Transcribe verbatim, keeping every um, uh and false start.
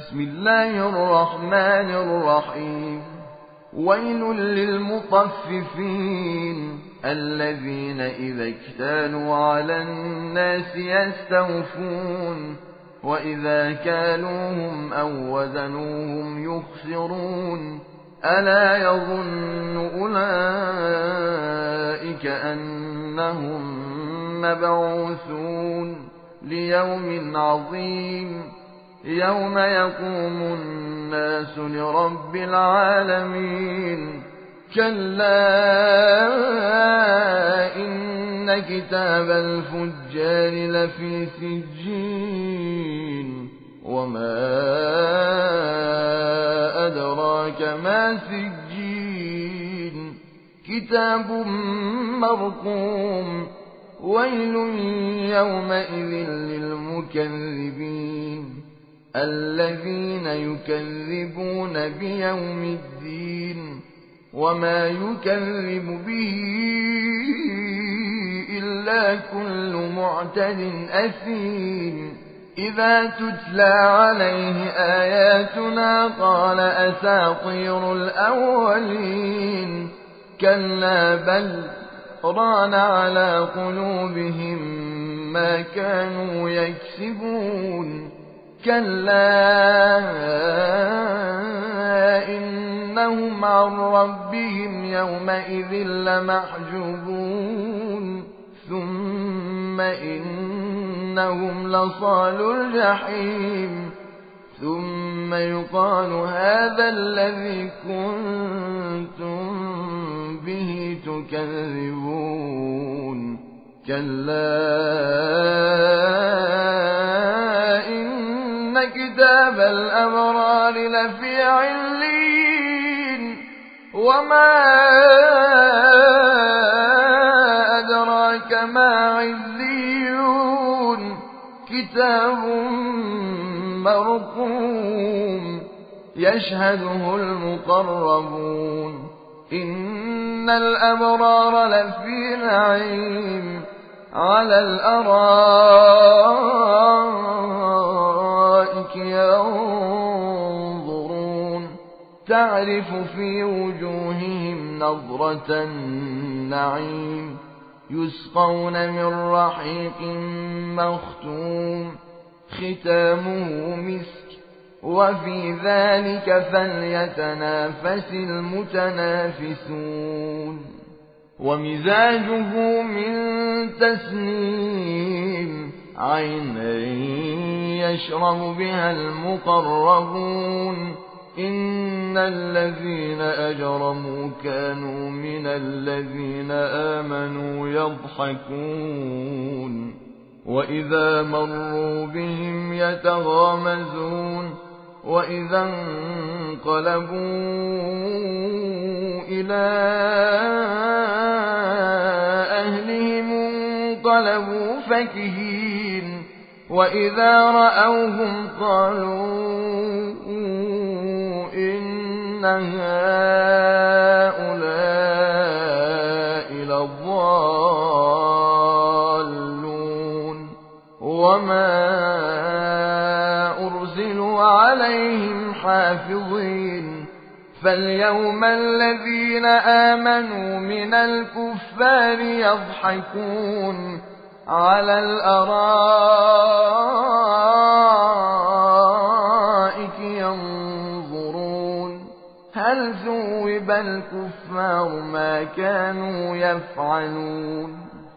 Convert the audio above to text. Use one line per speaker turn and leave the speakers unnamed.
بسم الله الرحمن الرحيم ويل للمطففين الذين إذا اكتالوا على الناس يستوفون وإذا كالوهم أو وزنوهم يخسرون ألا يظن أولئك أنهم مبعوثون ليوم عظيم يوم يقوم الناس لرب العالمين كلا إن كتاب الفجار لفي سجين وما أدراك ما سجين كتاب مرقوم ويل يومئذ للمكذبين الذين يكذبون بيوم الدين وما يكذب به إلا كل معتد أثيم إذا تتلى عليه آياتنا قال أساطير الأولين كلا بل ران على قلوبهم ما كانوا يكسبون كلا إنهم عن ربهم يومئذ لمحجوبون ثم إنهم لصالو الجحيم ثم يقال هذا الذي كنتم به تكذبون كلا إن كتاب الأبرار لفي علين وما أدراك ما عليون كتاب مرقوم يشهده المقربون إن الأبرار لفي نعيم على الأرائك ينظرون تعرف في وجوههم نظرة النعيم يسقون من رحيق مختوم ختامه مسك وفي ذلك فليتنافس المتنافسون ومزاجه من تسنيم عينا يشرب بها المقربون إن الذين أجرموا كانوا من الذين آمنوا يضحكون وإذا مروا بهم يتغامزون وإذا انقلبوا إلى أهلهم انقلبوا فكهين وإذا رأوهم قالوا إن هؤلاء لضالون وما أرسلوا عليهم حافظين فاليوم الذين آمنوا من الكفار يضحكون على الأرائك ينظرون هل ثوب الكفار ما كانوا يفعلون